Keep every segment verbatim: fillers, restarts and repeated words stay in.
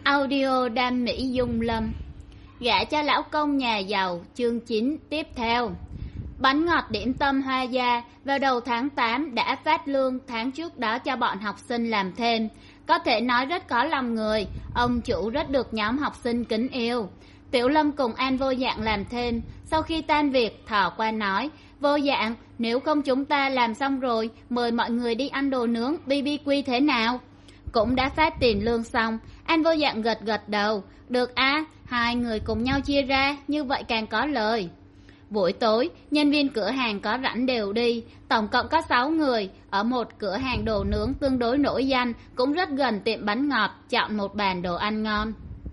Audio Đam Mỹ Dung Lâm. Gả cho lão công nhà giàu, chương chín tiếp theo. Bánh ngọt điểm tâm Hoa Gia vào đầu tháng tám đã phát lương tháng trước đó cho bọn học sinh làm thêm. Có thể nói rất có lòng người, ông chủ rất được nhóm học sinh kính yêu. Tiểu Lâm cùng An Vô Dạng làm thêm, sau khi tan việc thỏ qua nói: Vô Dạng, nếu không chúng ta làm xong rồi, mời mọi người đi ăn đồ nướng bê bê quy thế nào? Cũng đã phát tiền lương xong, An Vô Dạng gật gật đầu. Được á, à, hai người cùng nhau chia ra, như vậy càng có lời. Buổi tối, nhân viên cửa hàng có rảnh đều đi, tổng cộng có sáu người, ở một cửa hàng đồ nướng tương đối nổi danh, cũng rất gần tiệm bánh ngọt, chọn một bàn đồ ăn ngon.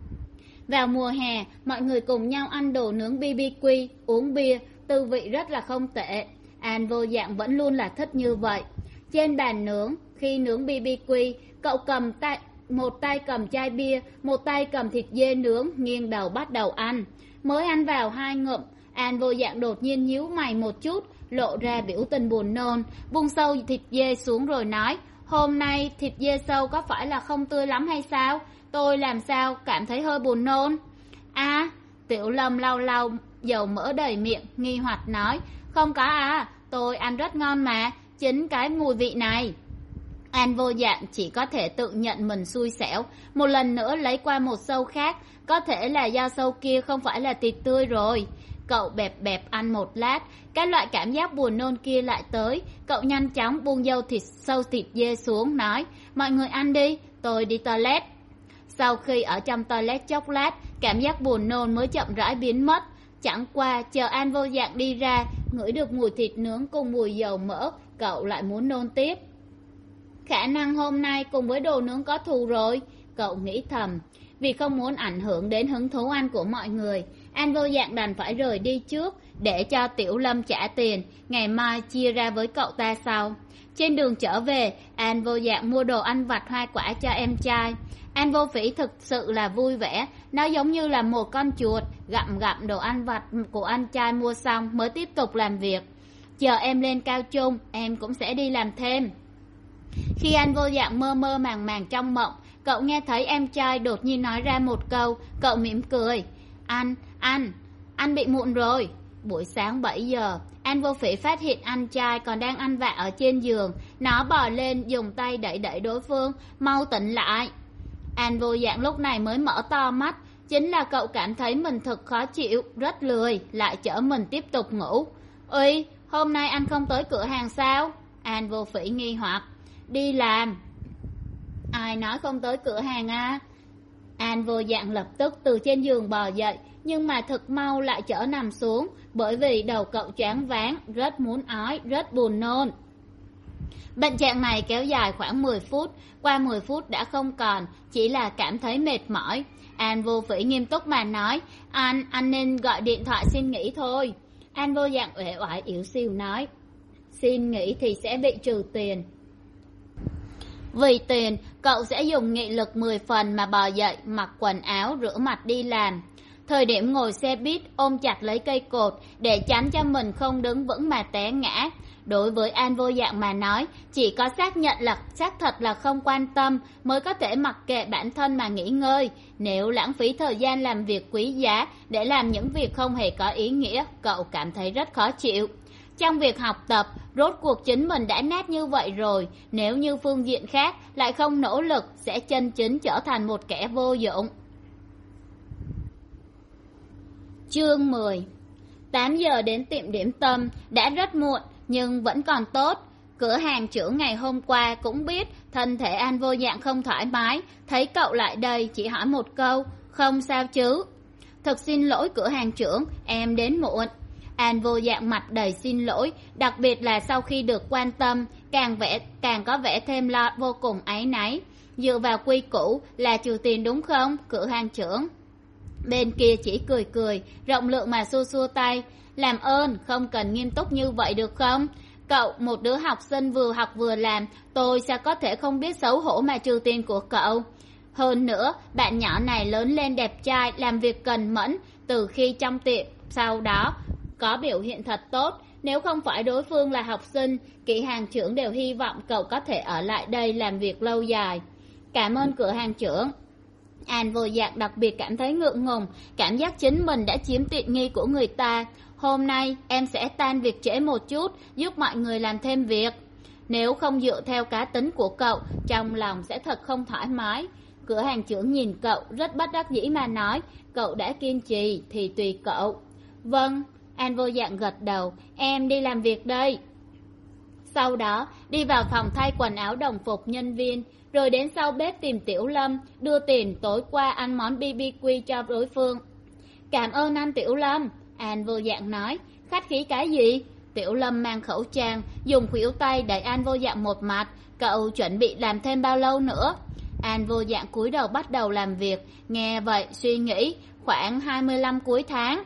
Vào mùa hè, mọi người cùng nhau ăn đồ nướng bê bê quy, uống bia, tư vị rất là không tệ. An Vô Dạng vẫn luôn là thích như vậy. Trên bàn nướng, khi nướng bê bê quy, cậu cầm tay, một tay cầm chai bia, một tay cầm thịt dê nướng, nghiêng đầu bắt đầu ăn. Mới ăn vào hai ngụm, An Vô Dạng đột nhiên nhíu mày một chút, lộ ra biểu tình buồn nôn, buông sâu thịt dê xuống rồi nói: Hôm nay thịt dê sâu có phải là không tươi lắm hay sao? Tôi làm sao cảm thấy hơi buồn nôn? À, Tiểu Lâm lau lau dầu mỡ đầy miệng, nghi hoặc nói: Không có à, tôi ăn rất ngon mà, chính cái mùi vị này. An Vô Dạng chỉ có thể tự nhận mình xui xẻo, một lần nữa lấy qua một sâu khác, có thể là do sâu kia không phải là thịt tươi rồi. Cậu bẹp bẹp ăn một lát, cái loại cảm giác buồn nôn kia lại tới, cậu nhanh chóng buông dâu thịt sâu thịt dê xuống, nói: Mọi người ăn đi, tôi đi toilet. Sau khi ở trong toilet chốc lát, cảm giác buồn nôn mới chậm rãi biến mất. Chẳng qua chờ An Vô Dạng đi ra, ngửi được mùi thịt nướng cùng mùi dầu mỡ, cậu lại muốn nôn tiếp. Khả năng hôm nay cùng với đồ nướng có thù rồi, cậu nghĩ thầm. Vì không muốn ảnh hưởng đến hứng thú ăn của mọi người, An Vô Dạng đành phải rời đi trước, để cho Tiểu Lâm trả tiền, ngày mai chia ra với cậu ta sau. Trên đường trở về, An Vô Dạng mua đồ ăn vặt hoa quả cho em trai. An Vô Phỉ thực sự là vui vẻ, nó giống như là một con chuột, gặm gặm đồ ăn vặt của anh trai mua xong mới tiếp tục làm việc. Chờ em lên cao trung, em cũng sẽ đi làm thêm. Khi An Vô Dạng mơ mơ màng màng trong mộng, cậu nghe thấy em trai đột nhiên nói ra một câu, cậu mỉm cười. Anh, anh, anh bị muộn rồi. Buổi sáng bảy giờ, An Vô Phỉ phát hiện anh trai còn đang ăn vạ ở trên giường. Nó bò lên dùng tay đẩy đẩy đối phương, mau tỉnh lại. An Vô Dạng lúc này mới mở to mắt, chính là cậu cảm thấy mình thật khó chịu, rất lười, lại chở mình tiếp tục ngủ. Ui, hôm nay anh không tới cửa hàng sao? An Vô Phỉ nghi hoặc. Đi làm. Ai nói không tới cửa hàng à? An Vô Dạng lập tức từ trên giường bò dậy, nhưng mà thật mau lại chở nằm xuống, bởi vì đầu cậu choáng váng, rất muốn ói, rất buồn nôn. Bệnh trạng này kéo dài khoảng mười phút, qua mười phút đã không còn, chỉ là cảm thấy mệt mỏi. An Vô Phỉ nghiêm túc mà nói: Anh, anh nên gọi điện thoại xin nghỉ thôi. An Vô Dạng uể oải yếu xìu nói: Xin nghỉ thì sẽ bị trừ tiền. Vì tiền, cậu sẽ dùng nghị lực mười phần mà bò dậy, mặc quần áo, rửa mặt đi làm. Thời điểm ngồi xe buýt, ôm chặt lấy cây cột để tránh cho mình không đứng vững mà té ngã. Đối với An Vô Dạng mà nói, chỉ có xác nhận là xác thật là không quan tâm mới có thể mặc kệ bản thân mà nghỉ ngơi. Nếu lãng phí thời gian làm việc quý giá để làm những việc không hề có ý nghĩa, cậu cảm thấy rất khó chịu. Trong việc học tập, rốt cuộc chính mình đã nát như vậy rồi, nếu như phương diện khác lại không nỗ lực sẽ chân chính trở thành một kẻ vô dụng. Chương mười. tám giờ đến tiệm điểm tâm, đã rất muộn nhưng vẫn còn tốt. Cửa hàng trưởng ngày hôm qua cũng biết thân thể An Vô Dạng không thoải mái, thấy cậu lại đây chỉ hỏi một câu: Không sao chứ? Thật xin lỗi cửa hàng trưởng, em đến muộn. An Vô Dạng mặt đầy xin lỗi, đặc biệt là sau khi được quan tâm, càng vẽ càng có vẻ thêm lo vô cùng áy náy. Dựa vào quy củ là trừ tiền đúng không, cửa hàng trưởng? Bên kia chỉ cười cười, rộng lượng mà xua xua tay. Làm ơn, không cần nghiêm túc như vậy được không? Cậu, một đứa học sinh vừa học vừa làm, tôi sao có thể không biết xấu hổ mà trừ tiền của cậu? Hơn nữa, bạn nhỏ này lớn lên đẹp trai, làm việc cần mẫn, từ khi trong tiệm, sau đó có biểu hiện thật tốt. Nếu không phải đối phương là học sinh, kỹ hàng trưởng đều hy vọng cậu có thể ở lại đây làm việc lâu dài. Cảm ơn cửa hàng trưởng. An vô dạng đặc biệt cảm thấy ngượng ngùng, cảm giác chính mình đã chiếm tiện nghi của người ta. Hôm nay em sẽ tan việc trễ một chút, giúp mọi người làm thêm việc. Nếu không dựa theo cá tính của cậu, trong lòng sẽ thật không thoải mái. Cửa hàng trưởng nhìn cậu rất bất đắc dĩ mà nói, cậu đã kiên trì thì tùy cậu. Vâng, An vô dạng gật đầu, em đi làm việc đây. Sau đó đi vào phòng thay quần áo đồng phục nhân viên, rồi đến sau bếp tìm Tiểu Lâm, đưa tiền tối qua ăn món bê bê quy cho đối phương. Cảm ơn anh Tiểu Lâm, An vô dạng nói. Khách khí cái gì? Tiểu Lâm mang khẩu trang, dùng khuỷu tay đẩy An vô dạng một mặt. Cậu chuẩn bị làm thêm bao lâu nữa? An vô dạng cúi đầu bắt đầu làm việc, nghe vậy suy nghĩ, khoảng hai mươi lăm cuối tháng.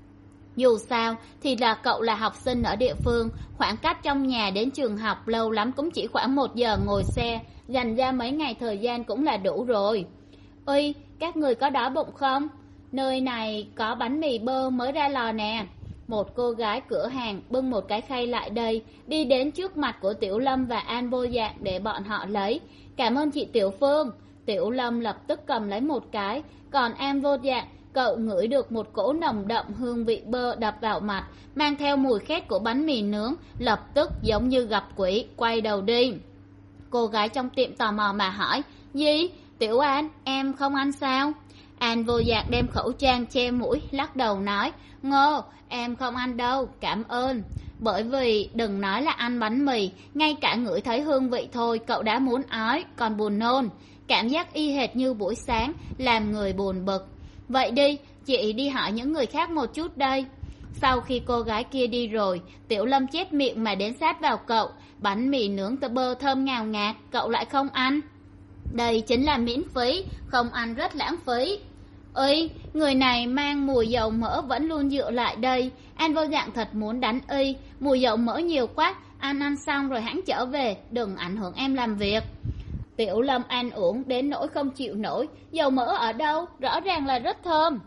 Dù sao thì là cậu là học sinh ở địa phương, khoảng cách trong nhà đến trường học lâu lắm cũng chỉ khoảng một giờ ngồi xe, dành ra mấy ngày thời gian cũng là đủ rồi. Uy, các người có đói bụng không? Nơi này có bánh mì bơ mới ra lò nè. Một cô gái cửa hàng bưng một cái khay lại đây, đi đến trước mặt của Tiểu Lâm và An vô dạng để bọn họ lấy. Cảm ơn chị Tiểu Phương. Tiểu Lâm lập tức cầm lấy một cái, còn An vô dạng, cậu ngửi được một cỗ nồng đậm hương vị bơ đập vào mặt, mang theo mùi khét của bánh mì nướng, lập tức giống như gặp quỷ, quay đầu đi. Cô gái trong tiệm tò mò mà hỏi, gì? Tiểu An, em không ăn sao? An vô dạng đem khẩu trang che mũi, lắc đầu nói, ngô, em không ăn đâu, cảm ơn. Bởi vì đừng nói là ăn bánh mì, ngay cả ngửi thấy hương vị thôi cậu đã muốn ói, còn buồn nôn. Cảm giác y hệt như buổi sáng, làm người buồn bực. Vậy đi, chị đi hỏi những người khác một chút đây. Sau khi cô gái kia đi rồi, Tiểu Lâm chép miệng mà đến sát vào cậu. Bánh mì nướng tơ bơ thơm ngào ngạt, cậu lại không ăn. Đây chính là miễn phí, không ăn rất lãng phí. Ơi, người này mang mùi dầu mỡ vẫn luôn dựa lại đây. An vô dạng thật muốn đánh y, mùi dầu mỡ nhiều quá, ăn ăn xong rồi hãng trở về, đừng ảnh hưởng em làm việc. Tiểu Lâm ăn uống đến nỗi không chịu nổi, dầu mỡ ở đâu, rõ ràng là rất thơm.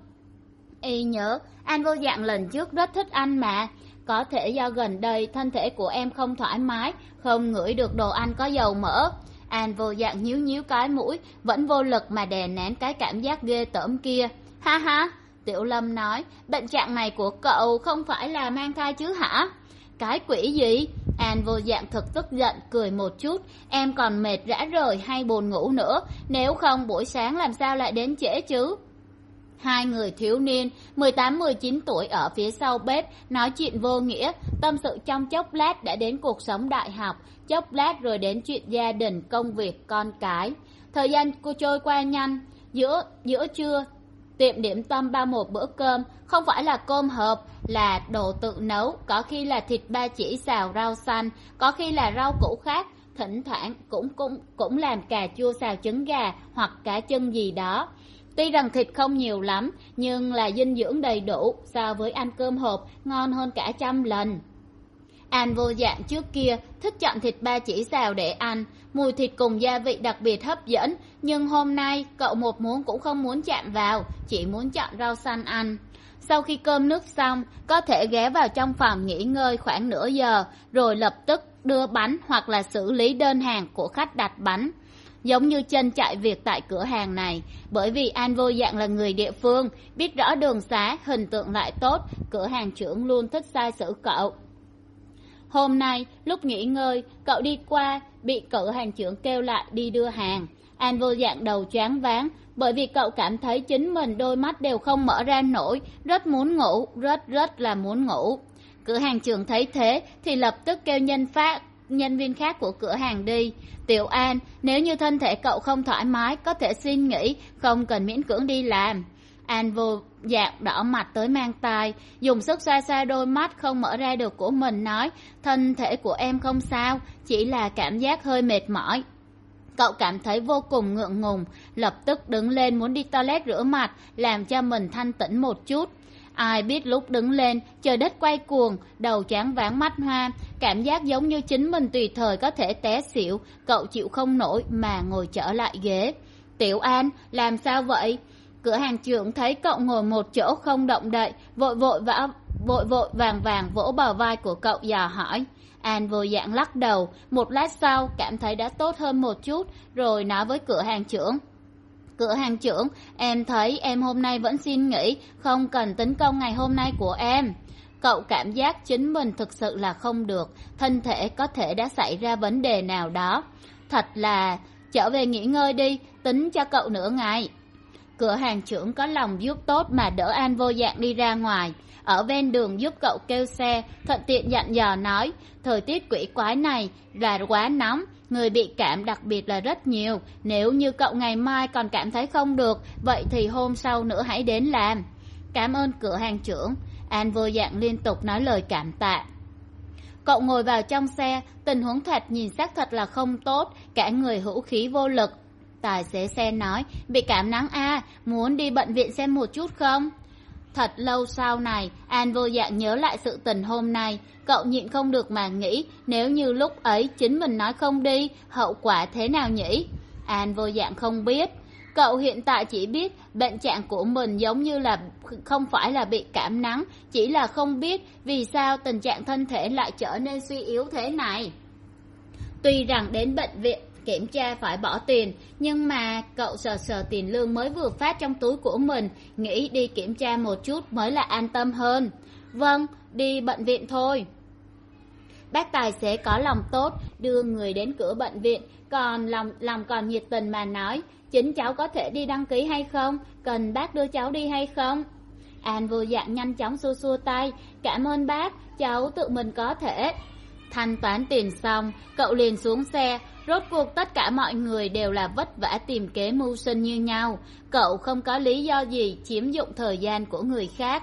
Y nhớ, An vô dạng lần trước rất thích ăn mà. Có thể do gần đây thân thể của em không thoải mái, không ngửi được đồ ăn có dầu mỡ. An vô dạng nhíu nhíu cái mũi, vẫn vô lực mà đè nén cái cảm giác ghê tởm kia. Ha ha, Tiểu Lâm nói, bệnh trạng này của cậu không phải là mang thai chứ hả? Cái quỷ gì? An vô dạng thực tức giận, cười một chút. Em còn mệt rã rời hay buồn ngủ nữa, nếu không buổi sáng làm sao lại đến trễ chứ? Hai người thiếu niên mười tám mười chín tuổi ở phía sau bếp nói chuyện vô nghĩa, tâm sự trong chốc lát đã đến cuộc sống đại học, chốc lát rồi đến chuyện gia đình, công việc, con cái. Thời gian cô trôi qua nhanh. Giữa giữa trưa, tiệm điểm tâm bao một bữa cơm, không phải là cơm hộp, là đồ tự nấu, có khi là thịt ba chỉ xào rau xanh, có khi là rau củ khác, thỉnh thoảng cũng cũng cũng làm cà chua xào trứng gà hoặc cá chân gì đó. Tuy rằng thịt không nhiều lắm, nhưng là dinh dưỡng đầy đủ, so với ăn cơm hộp ngon hơn cả trăm lần. An vô dạng trước kia thích chọn thịt ba chỉ xào để ăn, mùi thịt cùng gia vị đặc biệt hấp dẫn, nhưng hôm nay cậu một muỗng cũng không muốn chạm vào, chỉ muốn chọn rau xanh ăn. Sau khi cơm nước xong, có thể ghé vào trong phòng nghỉ ngơi khoảng nửa giờ, rồi lập tức đưa bánh hoặc là xử lý đơn hàng của khách đặt bánh. Giống như chân chạy việc tại cửa hàng này, bởi vì An vô dạng là người địa phương, biết rõ đường xá, hình tượng lại tốt, cửa hàng trưởng luôn thích sai sử cậu. Hôm nay, lúc nghỉ ngơi, cậu đi qua, bị cửa hàng trưởng kêu lại đi đưa hàng. An vô dạng đầu choáng váng, bởi vì cậu cảm thấy chính mình đôi mắt đều không mở ra nổi, rất muốn ngủ, rất rất là muốn ngủ. Cửa hàng trưởng thấy thế thì lập tức kêu nhân phát nhân viên khác của cửa hàng đi. Tiểu An, nếu như thân thể cậu không thoải mái, có thể xin nghỉ, không cần miễn cưỡng đi làm. An vô dạng đỏ mặt tới mang tai, dùng sức xoa xoa đôi mắt không mở ra được của mình, nói, thân thể của em không sao, chỉ là cảm giác hơi mệt mỏi. Cậu cảm thấy vô cùng ngượng ngùng, lập tức đứng lên muốn đi toilet rửa mặt, làm cho mình thanh tĩnh một chút. Ai biết lúc đứng lên, trời đất quay cuồng, đầu choáng váng mắt hoa, cảm giác giống như chính mình tùy thời có thể té xỉu, cậu chịu không nổi mà ngồi trở lại ghế. Tiểu An, làm sao vậy? Cửa hàng trưởng thấy cậu ngồi một chỗ không động đậy, vội vội vã, vội vội vàng vàng vỗ bờ vai của cậu dò hỏi. An vô dạng lắc đầu, một lát sau cảm thấy đã tốt hơn một chút, rồi nói với cửa hàng trưởng. Cửa hàng trưởng, em thấy em hôm nay vẫn xin nghỉ, không cần tính công ngày hôm nay của em. Cậu cảm giác chính mình thực sự là không được, thân thể có thể đã xảy ra vấn đề nào đó. Thật là, trở về nghỉ ngơi đi, tính cho cậu nửa ngày. Cửa hàng trưởng có lòng giúp tốt mà đỡ An Vô Dạng đi ra ngoài. Ở ven đường giúp cậu kêu xe, thuận tiện dặn dò nói, thời tiết quỷ quái này là quá nóng, người bị cảm đặc biệt là rất nhiều. Nếu như cậu ngày mai còn cảm thấy không được, vậy thì hôm sau nữa hãy đến làm. Cảm ơn cửa hàng trưởng. An Vô Dạng liên tục nói lời cảm tạ. Cậu ngồi vào trong xe, tình huống thoạt nhìn xác thật là không tốt, cả người hữu khí vô lực. Tài xế xe nói, bị cảm nắng à, muốn đi bệnh viện xem một chút không? Thật lâu sau này, An Vô Dạng nhớ lại sự tình hôm nay, cậu nhịn không được mà nghĩ, nếu như lúc ấy chính mình nói không đi, hậu quả thế nào nhỉ? An Vô Dạng không biết. Cậu hiện tại chỉ biết bệnh trạng của mình giống như là không phải là bị cảm nắng, chỉ là không biết vì sao tình trạng thân thể lại trở nên suy yếu thế này. Tuy rằng đến bệnh viện kiểm tra phải bỏ tiền, nhưng mà cậu sờ sờ tiền lương mới vừa phát trong túi của mình, nghĩ đi kiểm tra một chút mới là an tâm hơn. Vâng, đi bệnh viện thôi. Bác tài xế có lòng tốt, đưa người đến cửa bệnh viện, còn lòng, lòng còn nhiệt tình mà nói, chính cháu có thể đi đăng ký hay không? Cần bác đưa cháu đi hay không? An Vô Dạng nhanh chóng xua xua tay, cảm ơn bác, cháu tự mình có thể. Thanh toán tiền xong, cậu liền xuống xe. Rốt cuộc tất cả mọi người đều là vất vả tìm kế mưu sinh như nhau. Cậu không có lý do gì chiếm dụng thời gian của người khác.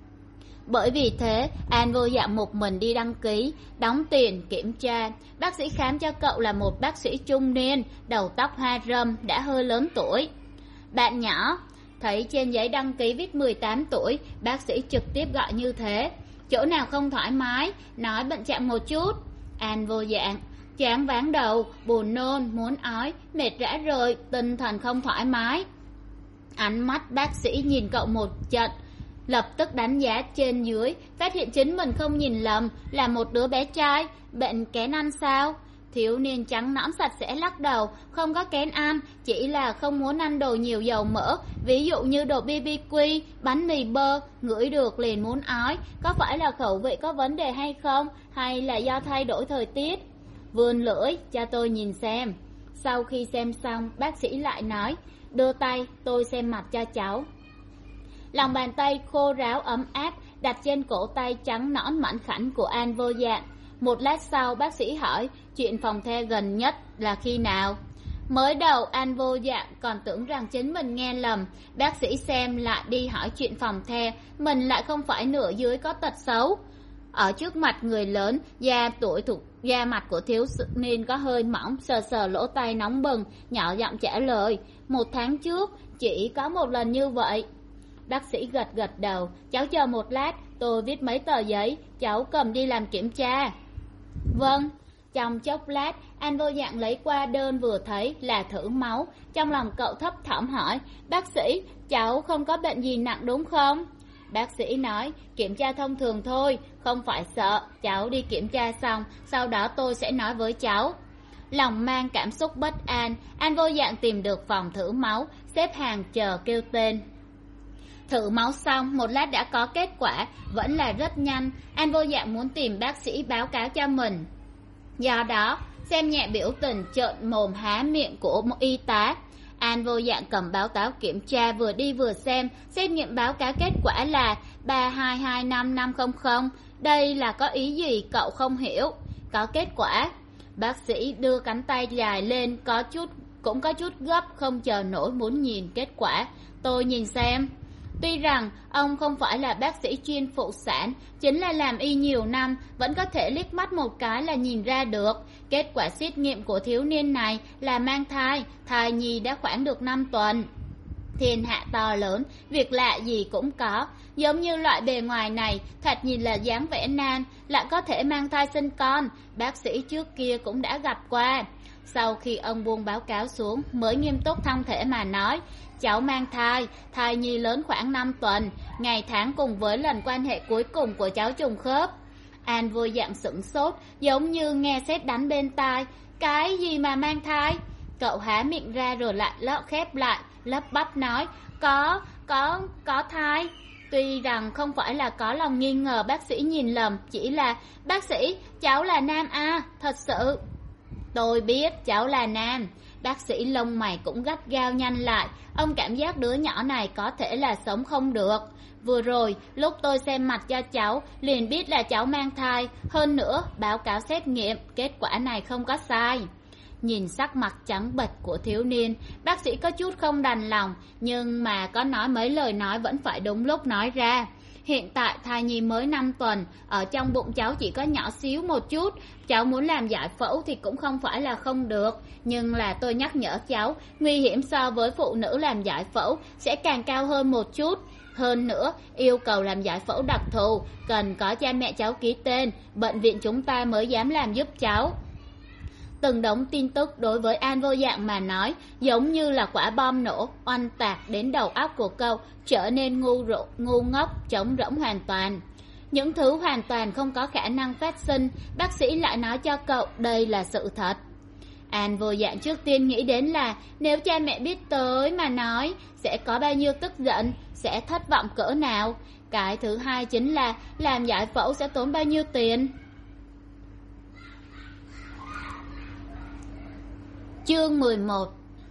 Bởi vì thế, An Vô Dạng một mình đi đăng ký, đóng tiền, kiểm tra. Bác sĩ khám cho cậu là một bác sĩ trung niên, đầu tóc hoa râm, đã hơi lớn tuổi. Bạn nhỏ, thấy trên giấy đăng ký viết mười tám tuổi, bác sĩ trực tiếp gọi như thế. Chỗ nào không thoải mái, nói bệnh trạng một chút. An Vô Dạng, choáng váng đầu, buồn nôn, muốn ói, mệt rã rời, tinh thần không thoải mái. Ánh mắt bác sĩ nhìn cậu một trận, lập tức đánh giá trên dưới, phát hiện chính mình không nhìn lầm, là một đứa bé trai. Bệnh kén ăn sao? Thiếu niên trắng nõn sạch sẽ lắc đầu, không có kén ăn, chỉ là không muốn ăn đồ nhiều dầu mỡ, ví dụ như đồ bê bê quy, bánh mì bơ, ngửi được liền muốn ói. Có phải là khẩu vị có vấn đề hay không, hay là do thay đổi thời tiết? Vươn lưỡi, cho tôi nhìn xem. Sau khi xem xong, bác sĩ lại nói, đưa tay, tôi xem mặt cho cháu. Lòng bàn tay khô ráo ấm áp đặt trên cổ tay trắng nõn mảnh khảnh của An Vô Dạng. Một lát sau bác sĩ hỏi, chuyện phòng the gần nhất là khi nào? Mới đầu An Vô Dạng còn tưởng rằng chính mình nghe lầm. Bác sĩ xem lại đi hỏi chuyện phòng the, mình lại không phải nửa dưới có tật xấu. Ở trước mặt người lớn, da tuổi thuộc da mặt của thiếu niên có hơi mỏng, sờ sờ lỗ tai nóng bừng, nhỏ giọng trả lời, một tháng trước chỉ có một lần như vậy. Bác sĩ gật gật đầu, cháu chờ một lát, tôi viết mấy tờ giấy, cháu cầm đi làm kiểm tra. Vâng. Trong chốc lát, An Vô Dạng lấy qua đơn vừa thấy là thử máu. Trong lòng cậu thấp thỏm hỏi, bác sĩ, cháu không có bệnh gì nặng đúng không? Bác sĩ nói, kiểm tra thông thường thôi, không phải sợ, cháu đi kiểm tra xong, sau đó tôi sẽ nói với cháu. Lòng mang cảm xúc bất an, An Vô Dạng tìm được phòng thử máu, xếp hàng chờ kêu tên. Thử máu xong, một lát đã có kết quả, vẫn là rất nhanh. An Vô Dạng muốn tìm bác sĩ báo cáo cho mình. Do đó, xem nhẹ biểu tình trợn mồm há miệng của một y tá. An Vô Dạng cầm báo cáo kiểm tra vừa đi vừa xem, xét nghiệm báo cáo kết quả là ba hai hai năm năm không không. Đây là có ý gì cậu không hiểu? Có kết quả. Bác sĩ đưa cánh tay dài lên, có chút cũng có chút gấp, không chờ nổi muốn nhìn kết quả. Tôi nhìn xem. Tuy rằng ông không phải là bác sĩ chuyên phụ sản, chính là làm y nhiều năm, vẫn có thể liếc mắt một cái là nhìn ra được. Kết quả xét nghiệm của thiếu niên này là mang thai, thai nhi đã khoảng được năm tuần. Thiên hạ to lớn, việc lạ gì cũng có. Giống như loại bề ngoài này, thật nhìn là dáng vẻ nan, lại có thể mang thai sinh con. Bác sĩ trước kia cũng đã gặp qua. Sau khi ông buông báo cáo xuống, mới nghiêm túc thong thể mà nói, cháu mang thai, thai nhi lớn khoảng năm tuần, ngày tháng cùng với lần quan hệ cuối cùng của cháu trùng khớp. An Vô Dạng sửng sốt, giống như nghe sét đánh bên tai. Cái gì mà mang thai? Cậu há miệng ra rồi lại lỡ khép lại, lắp bắp nói, có, có, có thai. Tuy rằng không phải là có lòng nghi ngờ bác sĩ nhìn lầm, chỉ là, bác sĩ, cháu là nam à, thật sự. Tôi biết cháu là nam. Bác sĩ lông mày cũng gắt gao nhanh lại, ông cảm giác đứa nhỏ này có thể là sống không được. Vừa rồi, lúc tôi xem mạch cho cháu, liền biết là cháu mang thai, hơn nữa, báo cáo xét nghiệm, kết quả này không có sai. Nhìn sắc mặt trắng bệch của thiếu niên, bác sĩ có chút không đành lòng, nhưng mà có nói mấy lời nói vẫn phải đúng lúc nói ra. Hiện tại thai nhi mới năm tuần, ở trong bụng cháu chỉ có nhỏ xíu một chút, cháu muốn làm giải phẫu thì cũng không phải là không được. Nhưng là tôi nhắc nhở cháu, nguy hiểm so với phụ nữ làm giải phẫu sẽ càng cao hơn một chút. Hơn nữa, yêu cầu làm giải phẫu đặc thù, cần có cha mẹ cháu ký tên, bệnh viện chúng ta mới dám làm giúp cháu. Từng đống tin tức đối với An Vô Dạng mà nói giống như là quả bom nổ, oanh tạc đến đầu óc của cậu, trở nên ngu rộ, ngu ngốc, trống rỗng hoàn toàn. Những thứ hoàn toàn không có khả năng phát sinh, bác sĩ lại nói cho cậu đây là sự thật. An Vô Dạng trước tiên nghĩ đến là nếu cha mẹ biết tới mà nói, sẽ có bao nhiêu tức giận, sẽ thất vọng cỡ nào. Cái thứ hai chính là làm giải phẫu sẽ tốn bao nhiêu tiền. Chương mười một.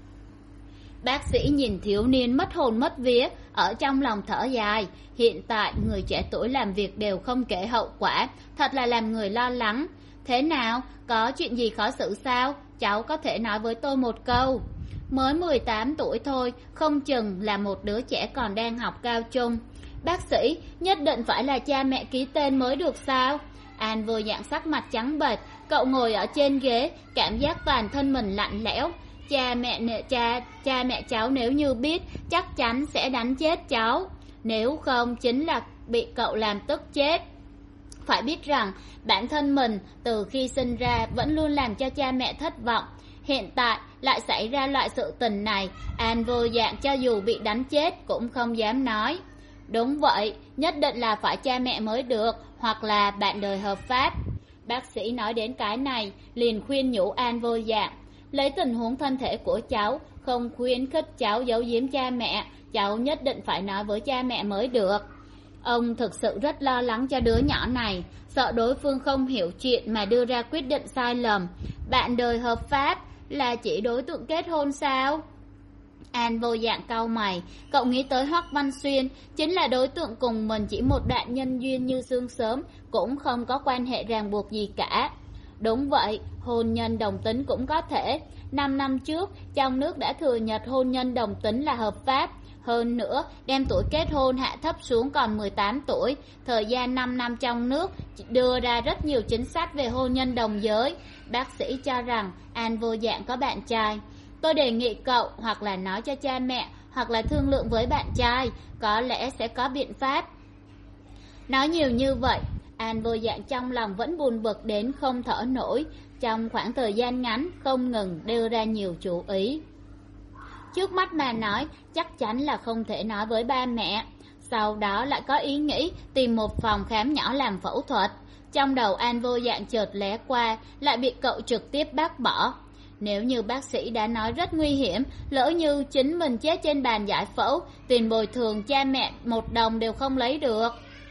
Bác sĩ nhìn thiếu niên mất hồn mất vía, ở trong lòng thở dài. Hiện tại người trẻ tuổi làm việc đều không kể hậu quả, thật là làm người lo lắng. Thế nào, có chuyện gì khó xử sao? Cháu có thể nói với tôi một câu. Mới mười tám tuổi thôi, không chừng là một đứa trẻ còn đang học cao trung. Bác sĩ, nhất định phải là cha mẹ ký tên mới được sao? An Vô Dạng sắc mặt trắng bệch, cậu ngồi ở trên ghế, cảm giác toàn thân mình lạnh lẽo. Cha mẹ cha cha mẹ cháu nếu như biết, chắc chắn sẽ đánh chết cháu. Nếu không chính là bị cậu làm tức chết. Phải biết rằng bản thân mình từ khi sinh ra vẫn luôn làm cho cha mẹ thất vọng. Hiện tại lại xảy ra loại sự tình này, An Vô Dạng cho dù bị đánh chết cũng không dám nói. Đúng vậy, nhất định là phải cha mẹ mới được, hoặc là bạn đời hợp pháp. Bác sĩ nói đến cái này, liền khuyên nhủ An Vô Dạng. Lấy tình huống thân thể của cháu, không khuyến khích cháu giấu giếm cha mẹ, cháu nhất định phải nói với cha mẹ mới được. Ông thực sự rất lo lắng cho đứa nhỏ này, sợ đối phương không hiểu chuyện mà đưa ra quyết định sai lầm. Bạn đời hợp pháp là chỉ đối tượng kết hôn sao? An Vô Dạng cau mày, cậu nghĩ tới Hoắc Văn Xuyên, chính là đối tượng cùng mình chỉ một đoạn nhân duyên như xương sớm, cũng không có quan hệ ràng buộc gì cả. Đúng vậy, hôn nhân đồng tính cũng có thể. Năm năm trước, trong nước đã thừa nhận hôn nhân đồng tính là hợp pháp. Hơn nữa, đem tuổi kết hôn hạ thấp xuống còn mười tám tuổi. Thời gian năm năm trong nước đưa ra rất nhiều chính sách về hôn nhân đồng giới. Bác sĩ cho rằng An Vô Dạng có bạn trai. Tôi đề nghị cậu hoặc là nói cho cha mẹ, hoặc là thương lượng với bạn trai, có lẽ sẽ có biện pháp. Nói nhiều như vậy, An Vô Dạng trong lòng vẫn buồn bực đến không thở nổi, trong khoảng thời gian ngắn không ngừng đưa ra nhiều chú ý. Trước mắt mà nói, chắc chắn là không thể nói với ba mẹ. Sau đó lại có ý nghĩ tìm một phòng khám nhỏ làm phẫu thuật. Trong đầu An Vô Dạng chợt lóe qua, lại bị cậu trực tiếp bác bỏ. Nếu như bác sĩ đã nói rất nguy hiểm, lỡ như chính mình chết trên bàn giải phẫu, tiền bồi thường cha mẹ một đồng đều không lấy được.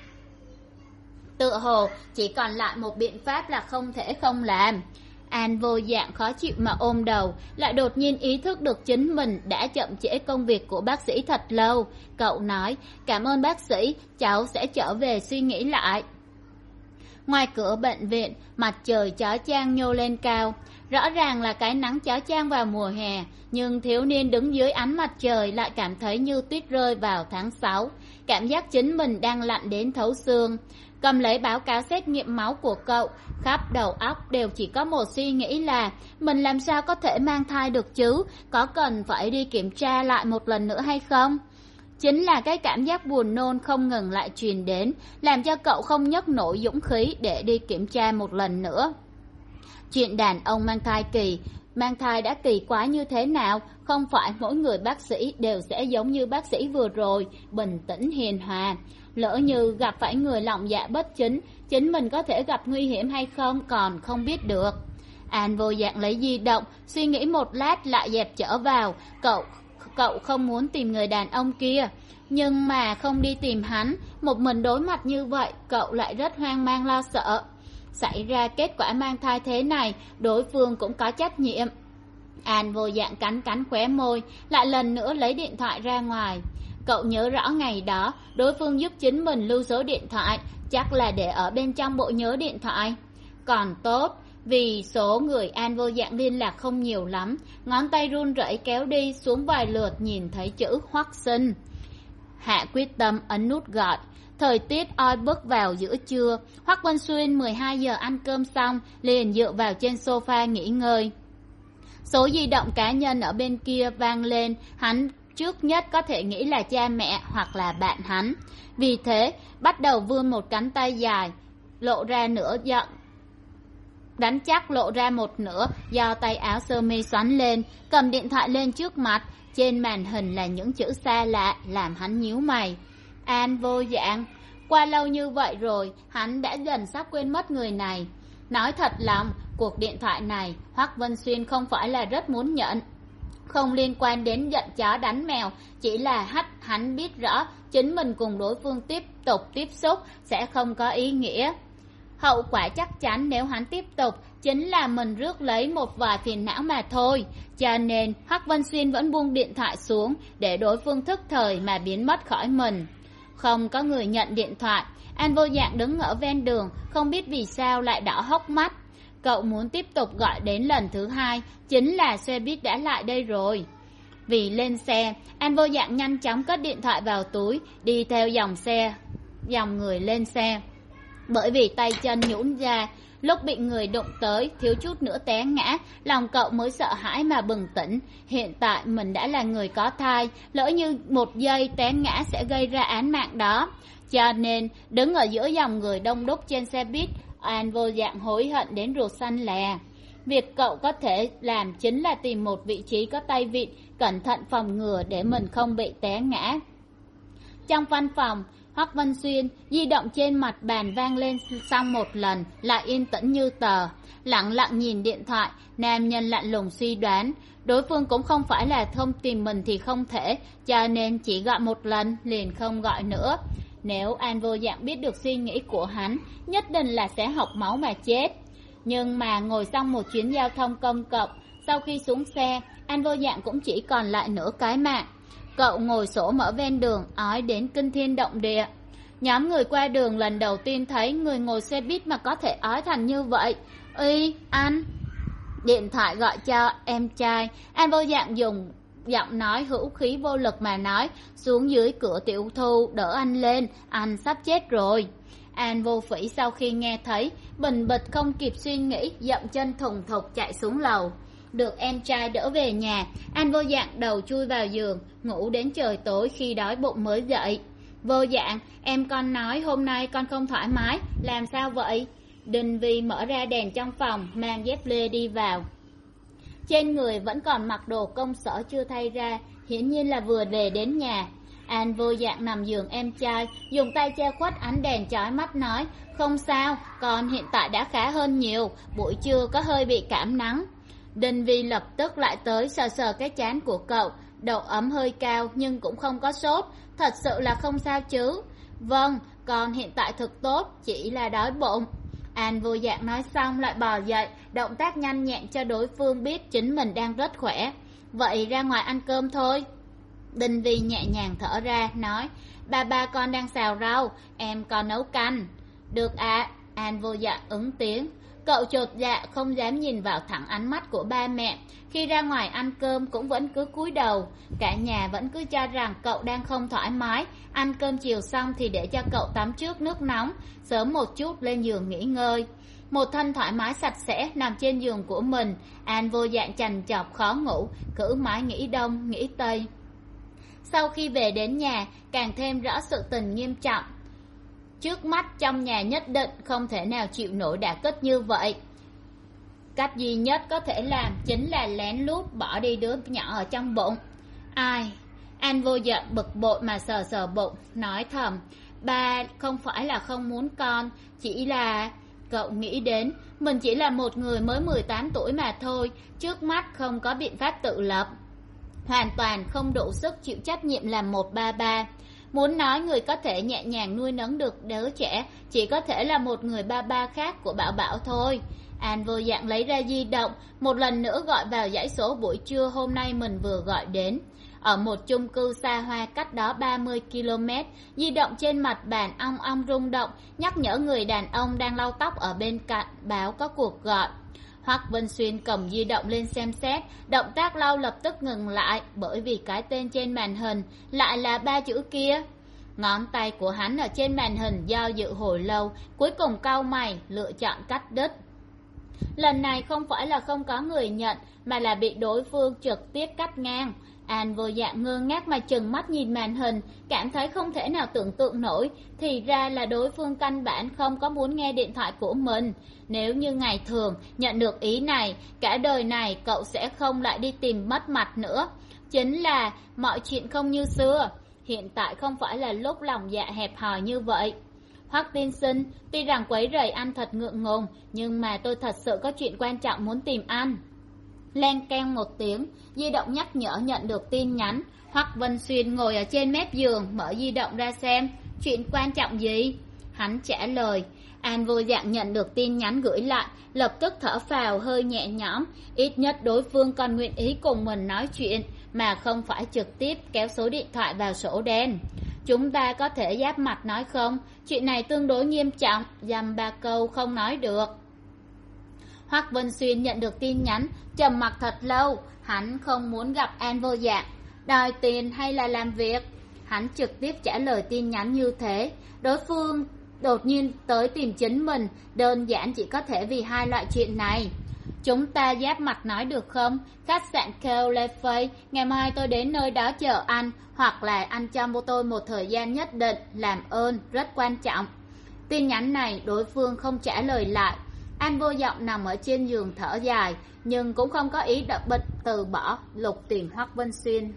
Tựa hồ chỉ còn lại một biện pháp là không thể không làm. An Vô Dạng khó chịu mà ôm đầu, lại đột nhiên ý thức được chính mình đã chậm trễ công việc của bác sĩ thật lâu. Cậu nói, cảm ơn bác sĩ, cháu sẽ trở về suy nghĩ lại. Ngoài cửa bệnh viện, mặt trời chói chang nhô lên cao. Rõ ràng là cái nắng chói chang vào mùa hè, nhưng thiếu niên đứng dưới ánh mặt trời lại cảm thấy như tuyết rơi vào tháng sáu. Cảm giác chính mình đang lạnh đến thấu xương. Cầm lấy báo cáo xét nghiệm máu của cậu, khắp đầu óc đều chỉ có một suy nghĩ là mình làm sao có thể mang thai được chứ, có cần phải đi kiểm tra lại một lần nữa hay không? Chính là cái cảm giác buồn nôn không ngừng lại truyền đến, làm cho cậu không nhấc nổi dũng khí để đi kiểm tra một lần nữa. Chuyện đàn ông mang thai kỳ, mang thai đã kỳ quá như thế nào, không phải mỗi người bác sĩ đều sẽ giống như bác sĩ vừa rồi, bình tĩnh hiền hòa. Lỡ như gặp phải người lòng dạ bất chính, chính mình có thể gặp nguy hiểm hay không còn không biết được. An Vô Dạng lấy di động, suy nghĩ một lát lại dẹp trở vào, cậu cậu không muốn tìm người đàn ông kia, nhưng mà không đi tìm hắn, một mình đối mặt như vậy, cậu lại rất hoang mang lo sợ. Xảy ra kết quả mang thai thế này, đối phương cũng có trách nhiệm. An vô dạng cắn cắn khóe môi, lại lần nữa lấy điện thoại ra ngoài. Cậu nhớ rõ ngày đó, đối phương giúp chính mình lưu số điện thoại, chắc là để ở bên trong bộ nhớ điện thoại. Còn tốt, vì số người An vô dạng liên lạc không nhiều lắm, ngón tay run rẩy kéo đi xuống vài lượt nhìn thấy chữ Hoắc Sinh. Hạ quyết tâm ấn nút gọi. Thời tiết oi bức vào giữa trưa, Hoắc Vân Xuyên mười hai giờ ăn cơm xong, liền dựa vào trên sofa nghỉ ngơi. Số di động cá nhân ở bên kia vang lên, hắn trước nhất có thể nghĩ là cha mẹ hoặc là bạn hắn. Vì thế, bắt đầu vươn một cánh tay dài, lộ ra nửa giận. Đánh chắc lộ ra một nửa do tay áo sơ mi xoắn lên, cầm điện thoại lên trước mặt. Trên màn hình là những chữ xa lạ làm hắn nhíu mày. An vô dạng. Qua lâu như vậy rồi, hắn đã dần sắp quên mất người này. Nói thật lòng, cuộc điện thoại này Hoắc Vân Xuyên không phải là rất muốn nhận. Không liên quan đến giận chó đánh mèo, chỉ là hắt hắn biết rõ chính mình cùng đối phương tiếp tục tiếp xúc sẽ không có ý nghĩa. Hậu quả chắc chắn nếu hắn tiếp tục chính là mình rước lấy một vài phiền não mà thôi. Cho nên Hoắc Vân Xuyên vẫn buông điện thoại xuống để đối phương thức thời mà biến mất khỏi mình. Không có người nhận điện thoại, An vô dạng đứng ở ven đường, không biết vì sao lại đỏ hốc mắt. Cậu muốn tiếp tục gọi đến lần thứ hai, chính là xe buýt đã lại đây rồi. Vì lên xe, An vô dạng nhanh chóng cất điện thoại vào túi, đi theo dòng xe, dòng người lên xe. Bởi vì tay chân nhũn ra, lúc bị người đụng tới, thiếu chút nữa té ngã, lòng cậu mới sợ hãi mà bừng tỉnh. Hiện tại mình đã là người có thai, lỡ như một giây té ngã sẽ gây ra án mạng đó. Cho nên, đứng ở giữa dòng người đông đúc trên xe buýt, An vô dạng hối hận đến ruột xanh lè. Việc cậu có thể làm chính là tìm một vị trí có tay vịn, cẩn thận phòng ngừa để mình không bị té ngã. Trong văn phòng, Hoắc Vân Xuyên, di động trên mặt bàn vang lên xong một lần, lại yên tĩnh như tờ. Lặng lặng nhìn điện thoại, nam nhân lạnh lùng suy đoán. Đối phương cũng không phải là không tìm mình thì không thể, cho nên chỉ gọi một lần, liền không gọi nữa. Nếu An vô dạng biết được suy nghĩ của hắn, nhất định là sẽ học máu mà chết. Nhưng mà ngồi xong một chuyến giao thông công cộng, sau khi xuống xe, An vô dạng cũng chỉ còn lại nửa cái mạng. Cậu ngồi xổm ở ven đường, ói đến kinh thiên động địa. Nhóm người qua đường lần đầu tiên thấy người ngồi xe buýt mà có thể ói thành như vậy. Uy, anh. Điện thoại gọi cho em trai. An vô dạng dùng giọng nói hữu khí vô lực mà nói, xuống dưới cửa tiểu thu, đỡ anh lên, anh sắp chết rồi. An vô phỉ sau khi nghe thấy, bình bịch không kịp suy nghĩ, dậm chân thùng thục chạy xuống lầu. Được em trai đỡ về nhà, An vô dạng đầu chui vào giường, ngủ đến trời tối khi đói bụng mới dậy. Vô dạng, em con nói hôm nay con không thoải mái, làm sao vậy? Đinh Vi mở ra đèn trong phòng, mang dép lê đi vào. Trên người vẫn còn mặc đồ công sở chưa thay ra, hiển nhiên là vừa về đến nhà. An vô dạng nằm giường em trai, dùng tay che khuất ánh đèn chói mắt nói, không sao, con hiện tại đã khá hơn nhiều, buổi trưa có hơi bị cảm nắng. Đinh Vi lập tức lại tới sờ sờ cái trán của cậu, độ ấm hơi cao nhưng cũng không có sốt, thật sự là không sao chứ. Vâng, con hiện tại thực tốt, chỉ là đói bụng. An vô dạng nói xong lại bò dậy, động tác nhanh nhẹn cho đối phương biết chính mình đang rất khỏe. Vậy ra ngoài ăn cơm thôi. Đinh Vi nhẹ nhàng thở ra, nói, ba ba con đang xào rau, em còn nấu canh. Được ạ, à. An vô dạng ứng tiếng. Cậu chột dạ không dám nhìn vào thẳng ánh mắt của ba mẹ. Khi ra ngoài ăn cơm cũng vẫn cứ cúi đầu. Cả nhà vẫn cứ cho rằng cậu đang không thoải mái. Ăn cơm chiều xong thì để cho cậu tắm trước nước nóng, sớm một chút lên giường nghỉ ngơi. Một thân thoải mái sạch sẽ nằm trên giường của mình. An vô dạng chằn chọc khó ngủ, cứ mãi nghĩ đông nghĩ tây. Sau khi về đến nhà, càng thêm rõ sự tình nghiêm trọng. Trước mắt trong nhà nhất định không thể nào chịu nổi đả kích như vậy. Cách duy nhất có thể làm chính là lén lút bỏ đi đứa nhỏ ở trong bụng. Ai? An vô giận bực bội mà sờ sờ bụng, nói thầm, ba không phải là không muốn con, chỉ là... Cậu nghĩ đến, mình chỉ là một người mới mười tám tuổi mà thôi, trước mắt không có biện pháp tự lập. hoàn toàn không đủ sức chịu trách nhiệm làm một ba ba. Muốn nói người có thể nhẹ nhàng nuôi nấng được đứa trẻ chỉ có thể là một người ba ba khác của Bảo Bảo thôi. An vô dạng lấy ra di động, một lần nữa gọi vào dãy số buổi trưa hôm nay mình vừa gọi đến. Ở một chung cư xa hoa cách đó ba mươi ki lô mét, di động trên mặt bàn ong ong rung động, nhắc nhở người đàn ông đang lau tóc ở bên cạnh báo có cuộc gọi. Hoắc Vân Xuyên cầm di động lên xem xét, động tác lau lập tức ngừng lại bởi vì cái tên trên màn hình lại là ba chữ kia. Ngón tay của hắn ở trên màn hình do dự hồi lâu, cuối cùng cau mày lựa chọn cắt đứt. Lần này không phải là không có người nhận, mà là bị đối phương trực tiếp cắt ngang. An vô dạng ngơ ngác mà trừng mắt nhìn màn hình, cảm thấy không thể nào tưởng tượng nổi, thì ra là đối phương căn bản không có muốn nghe điện thoại của mình. Nếu như ngày thường nhận được ý này, cả đời này cậu sẽ không lại đi tìm mất mặt nữa. Chính là mọi chuyện không như xưa, hiện tại không phải là lúc lòng dạ hẹp hòi như vậy. Hoắc tiên sinh, tuy rằng quấy rầy anh thật ngượng ngùng, nhưng mà tôi thật sự có chuyện quan trọng muốn tìm anh. Len keng một tiếng, di động nhắc nhở nhận được tin nhắn. Hoắc Vân Xuyên ngồi ở trên mép giường, mở di động ra xem. Chuyện quan trọng gì? Hắn trả lời. An vô dạng nhận được tin nhắn gửi lại, lập tức thở phào hơi nhẹ nhõm. Ít nhất đối phương còn nguyện ý cùng mình nói chuyện, mà không phải trực tiếp kéo số điện thoại vào sổ đen. Chúng ta có thể giáp mặt nói không? Chuyện này tương đối nghiêm trọng, dăm ba câu không nói được. Hoắc Vân Xuyên nhận được tin nhắn, trầm mặc thật lâu. Hắn không muốn gặp An vô dạng. Đòi tiền hay là làm việc? Hắn trực tiếp trả lời tin nhắn như thế. Đối phương đột nhiên tới tìm chính mình, đơn giản chỉ có thể vì hai loại chuyện này. Chúng ta giáp mặt nói được không? Khách sạn Caulifay, ngày mai tôi đến nơi đó chờ anh, hoặc là anh cho tôi một thời gian nhất định, làm ơn, rất quan trọng. Tin nhắn này đối phương không trả lời lại. An vô vọng nằm ở trên giường thở dài, nhưng cũng không có ý định bật từ bỏ lục tìm Hoắc Vân Xuyên.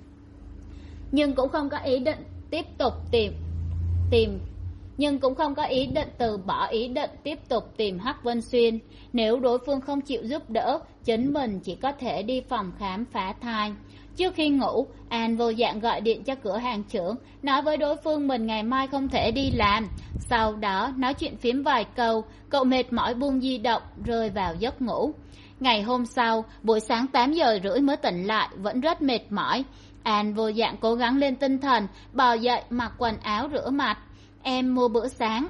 Nhưng cũng không có ý định tiếp tục tìm tìm nhưng cũng không có ý định từ bỏ ý định tiếp tục tìm Hoắc Vân Xuyên. Nếu đối phương không chịu giúp đỡ, chính mình chỉ có thể đi phòng khám phá thai. Trước khi ngủ, An vô dạng gọi điện cho cửa hàng trưởng, nói với đối phương mình ngày mai không thể đi làm. Sau đó nói chuyện phiếm vài câu, cậu mệt mỏi buông di động, rơi vào giấc ngủ. Ngày hôm sau, buổi sáng tám giờ rưỡi mới tỉnh lại, vẫn rất mệt mỏi. An vô dạng cố gắng lên tinh thần, bò dậy mặc quần áo rửa mặt. Em mua bữa sáng.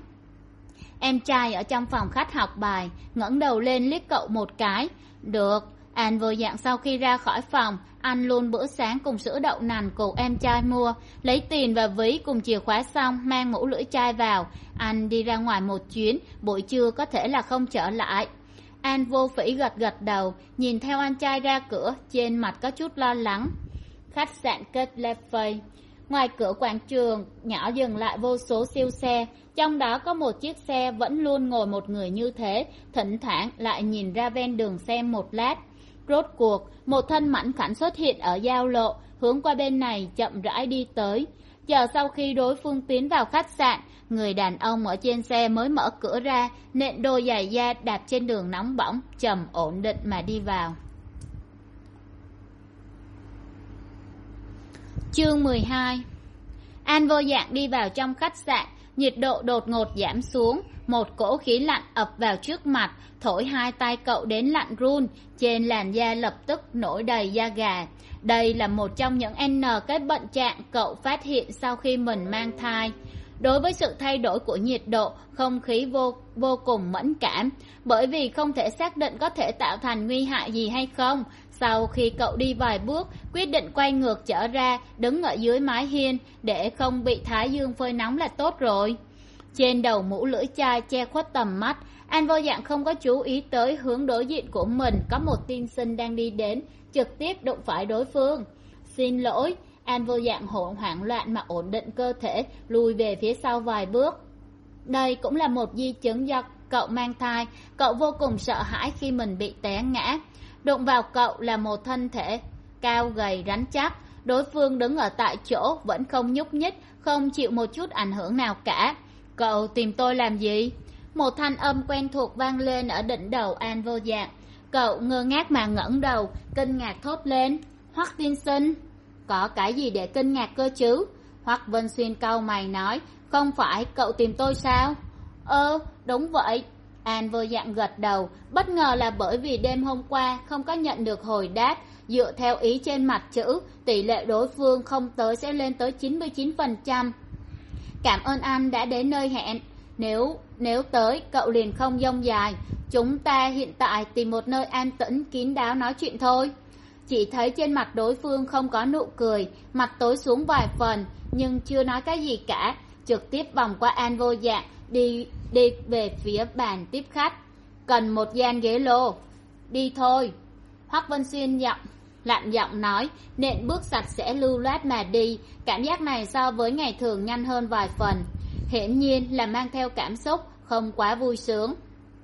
Em trai ở trong phòng khách học bài, ngẩng đầu lên liếc cậu một cái. Được. An vô dạng sau khi ra khỏi phòng, ăn luôn bữa sáng cùng sữa đậu nành cùng em trai mua, lấy tiền và ví cùng chìa khóa xong, mang mũ lưỡi chai vào. Anh đi ra ngoài một chuyến, buổi trưa có thể là không trở lại. An vô phỉ gật gật đầu, nhìn theo anh trai ra cửa, trên mặt có chút lo lắng. Khách sạn Caulifay. Ngoài cửa quảng trường nhỏ dừng lại vô số siêu xe, trong đó có một chiếc xe vẫn luôn ngồi một người như thế, thỉnh thoảng lại nhìn ra ven đường xem một lát. Rốt cuộc, một thân mảnh khảnh xuất hiện ở giao lộ, hướng qua bên này chậm rãi đi tới. Chờ sau khi đối phương tiến vào khách sạn, người đàn ông ở trên xe mới mở cửa ra, nện đôi giày da đạp trên đường nóng bỏng, trầm ổn định mà đi vào. Chương mười hai. An vô dạng đi vào trong khách sạn, nhiệt độ đột ngột giảm xuống, một cỗ khí lạnh ập vào trước mặt, thổi hai tay cậu đến lạnh run, trên làn da lập tức nổi đầy da gà. Đây là một trong những N cái bệnh trạng cậu phát hiện sau khi mình mang thai. Đối với sự thay đổi của nhiệt độ, không khí vô, vô cùng mẫn cảm, bởi vì không thể xác định có thể tạo thành nguy hại gì hay không. Sau khi cậu đi vài bước, quyết định quay ngược trở ra, đứng ở dưới mái hiên, để không bị thái dương phơi nóng là tốt rồi. Trên đầu mũ lưỡi chai che khuất tầm mắt, An vô dạng không có chú ý tới hướng đối diện của mình có một tiên sinh đang đi đến, trực tiếp đụng phải đối phương. Xin lỗi. An vô dạng hỗn hoảng loạn mà ổn định cơ thể, lùi về phía sau vài bước. Đây cũng là một di chứng do cậu mang thai, cậu vô cùng sợ hãi khi mình bị té ngã. Đụng vào cậu là một thân thể cao gầy rắn chắc, đối phương đứng ở tại chỗ vẫn không nhúc nhích, không chịu một chút ảnh hưởng nào cả. Cậu tìm tôi làm gì? Một thanh âm quen thuộc vang lên ở đỉnh đầu An vô dạng. Cậu ngơ ngác mà ngẩng đầu, kinh ngạc thốt lên. Hoắc tiên sinh. Có cái gì để kinh ngạc cơ chứ? Hoắc Vân Xuyên cau mày nói, không phải cậu tìm tôi sao? Ơ, đúng vậy. An Vô Dạng gật đầu, bất ngờ là bởi vì đêm hôm qua không có nhận được hồi đáp, dựa theo ý trên mặt chữ, tỷ lệ đối phương không tới sẽ lên tới chín mươi chín phần trăm. Cảm ơn anh đã đến nơi hẹn. Nếu nếu tới, cậu liền không dông dài. Chúng ta hiện tại tìm một nơi an tĩnh, kín đáo nói chuyện thôi. Chỉ thấy trên mặt đối phương không có nụ cười, mặt tối xuống vài phần, nhưng chưa nói cái gì cả, trực tiếp vòng qua An Vô Dạng, đi đi về phía bàn tiếp khách. Cần một gian ghế lô. Đi thôi. Hoắc Vân Xuyên giọng lạnh giọng nói, nện bước sạch sẽ lưu loát mà đi. Cảm giác này so với ngày thường nhanh hơn vài phần, hiển nhiên là mang theo cảm xúc không quá vui sướng.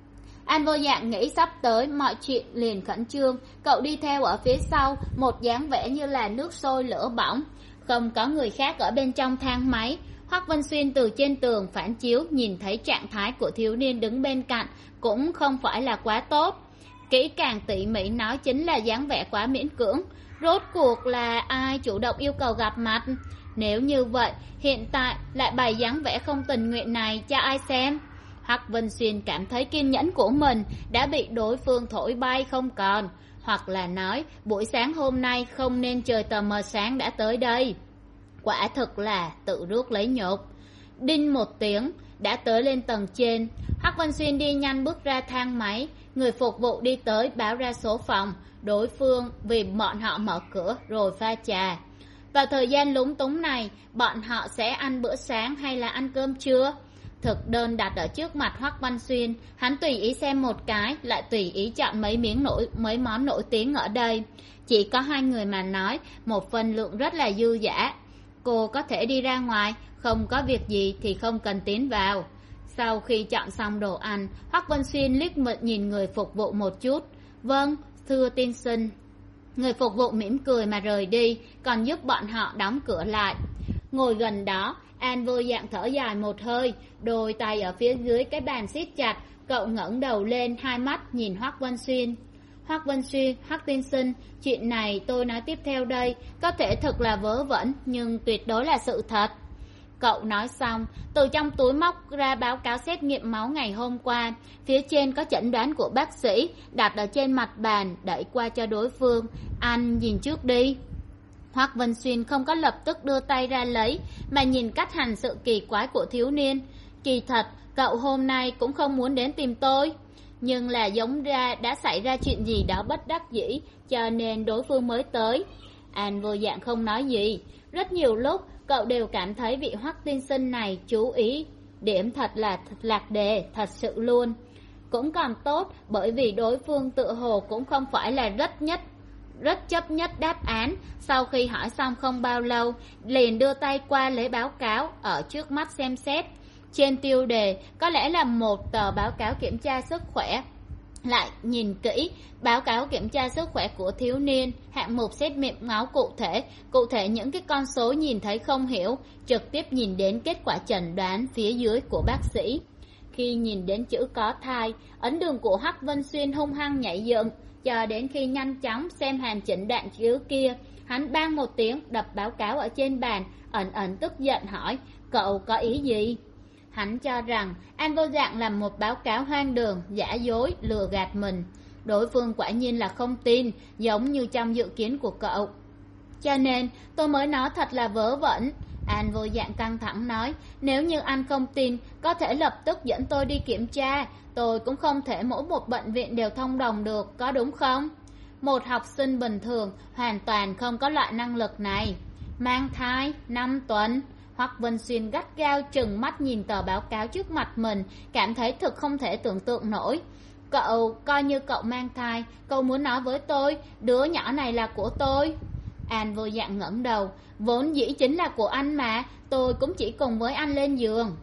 An Vô Dạng nghĩ sắp tới mọi chuyện liền khẩn trương, cậu đi theo ở phía sau, một dáng vẻ như là nước sôi lửa bỏng. Không có người khác ở bên trong thang máy. Hoắc Vân Xuyên từ trên tường phản chiếu nhìn thấy trạng thái của thiếu niên đứng bên cạnh cũng không phải là quá tốt. Kỹ càng tỉ mỉ nói chính là dáng vẻ quá miễn cưỡng. Rốt cuộc là ai chủ động yêu cầu gặp mặt? Nếu như vậy, hiện tại lại bày dáng vẻ không tình nguyện này cho ai xem? Hoắc Vân Xuyên cảm thấy kiên nhẫn của mình đã bị đối phương thổi bay không còn, hoặc là nói buổi sáng hôm nay không nên trời tờ mờ sáng đã tới đây. Quả thực là tự rước lấy nhục. Đinh một tiếng đã tới lên tầng trên. Hoắc Vân Xuyên đi nhanh bước ra thang máy, người phục vụ đi tới báo ra số phòng. Đối phương vì bọn họ mở cửa rồi pha trà. Vào thời gian lúng túng này, bọn họ sẽ ăn bữa sáng hay là ăn cơm trưa? Thực đơn đặt ở trước mặt Hoắc Văn Xuyên, hắn tùy ý xem một cái, lại tùy ý chọn mấy miếng nổi mấy món nổi tiếng ở đây. Chỉ có hai người mà nói, một phần lượng rất là dư dả. Cô có thể đi ra ngoài, không có việc gì thì không cần tiến vào. Sau khi chọn xong đồ ăn, Hoắc Văn Xuyên liếc mượt nhìn người phục vụ một chút. Vâng, thưa tiên sinh. Người phục vụ mỉm cười mà rời đi, còn giúp bọn họ đóng cửa lại. Ngồi gần đó, An Vô Dạng thở dài một hơi, đôi tay ở phía dưới cái bàn siết chặt, cậu ngẩng đầu lên, hai mắt nhìn Hoắc Vân Xuyên. Hoắc Vân Xuyên, Hoắc tiên sinh, chuyện này tôi nói tiếp theo đây, có thể thật là vớ vẩn, nhưng tuyệt đối là sự thật. Cậu nói xong, từ trong túi móc ra báo cáo xét nghiệm máu ngày hôm qua, phía trên có chẩn đoán của bác sĩ, đặt ở trên mặt bàn, đẩy qua cho đối phương. Anh nhìn trước đi. Hoắc Vân Xuyên không có lập tức đưa tay ra lấy, mà nhìn cách hành sự kỳ quái của thiếu niên. Kỳ thật, cậu hôm nay cũng không muốn đến tìm tôi, nhưng là giống ra đã xảy ra chuyện gì đó bất đắc dĩ, cho nên đối phương mới tới. An Vô Dạng không nói gì. Rất nhiều lúc, cậu đều cảm thấy vị Hoắc tiên sinh này chú ý điểm thật là thật lạc đề, thật sự luôn. Cũng còn tốt, bởi vì đối phương tự hồ cũng không phải là rất nhất rất chấp nhất đáp án. Sau khi hỏi xong không bao lâu, liền đưa tay qua lấy báo cáo ở trước mắt xem xét. Trên tiêu đề có lẽ là một tờ báo cáo kiểm tra sức khỏe. Lại nhìn kỹ báo cáo kiểm tra sức khỏe của thiếu niên, hạng mục xét nghiệm máu cụ thể, cụ thể những cái con số nhìn thấy không hiểu, trực tiếp nhìn đến kết quả chẩn đoán phía dưới của bác sĩ. Khi nhìn đến chữ có thai, ấn đường của Hoắc Vân Xuyên hung hăng nhảy dựng, chờ đến khi nhanh chóng xem hàn chỉnh đoạn chữ kia, hắn bang một tiếng đập báo cáo ở trên bàn, ẩn ẩn tức giận hỏi, cậu có ý gì? Hắn cho rằng An Vô Dạng làm một báo cáo hoang đường, giả dối, lừa gạt mình. Đối phương quả nhiên là không tin, giống như trong dự kiến của cậu. Cho nên tôi mới nói thật là vớ vẩn. An Vô Dạng căng thẳng nói, nếu như anh không tin, có thể lập tức dẫn tôi đi kiểm tra. Tôi cũng không thể mỗi một bệnh viện đều thông đồng được, có đúng không? Một học sinh bình thường hoàn toàn không có loại năng lực này. Mang thai năm tuần. Hoắc Vân Xuyên gắt gao trừng mắt nhìn tờ báo cáo trước mặt mình, cảm thấy thực không thể tưởng tượng nổi. Cậu, coi như cậu mang thai, cậu muốn nói với tôi, đứa nhỏ này là của tôi. An Vô Dạng ngẩng đầu, vốn dĩ chính là của anh mà, tôi cũng chỉ cùng với anh lên giường.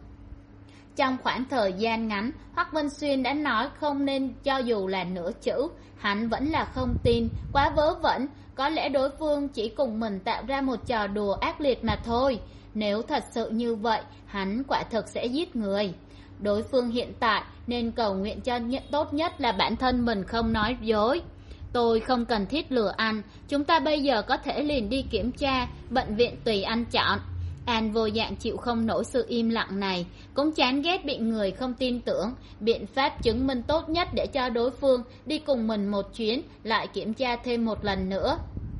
Trong khoảng thời gian ngắn, Hoắc Vân Xuyên đã nói không nên cho dù là nửa chữ, hắn vẫn là không tin, quá vớ vẩn, có lẽ đối phương chỉ cùng mình tạo ra một trò đùa ác liệt mà thôi. Nếu thật sự như vậy, hắn quả thực sẽ giết người. Đối phương hiện tại nên cầu nguyện cho nhất tốt nhất là bản thân mình không nói dối. Tôi không cần thiết lừa anh, chúng ta bây giờ có thể liền đi kiểm tra, bệnh viện tùy anh chọn. An vô dạng chịu không nổi sự im lặng này, cũng chán ghét bị người không tin tưởng. Biện pháp chứng minh tốt nhất để cho đối phương đi cùng mình một chuyến, lại kiểm tra thêm một lần nữa.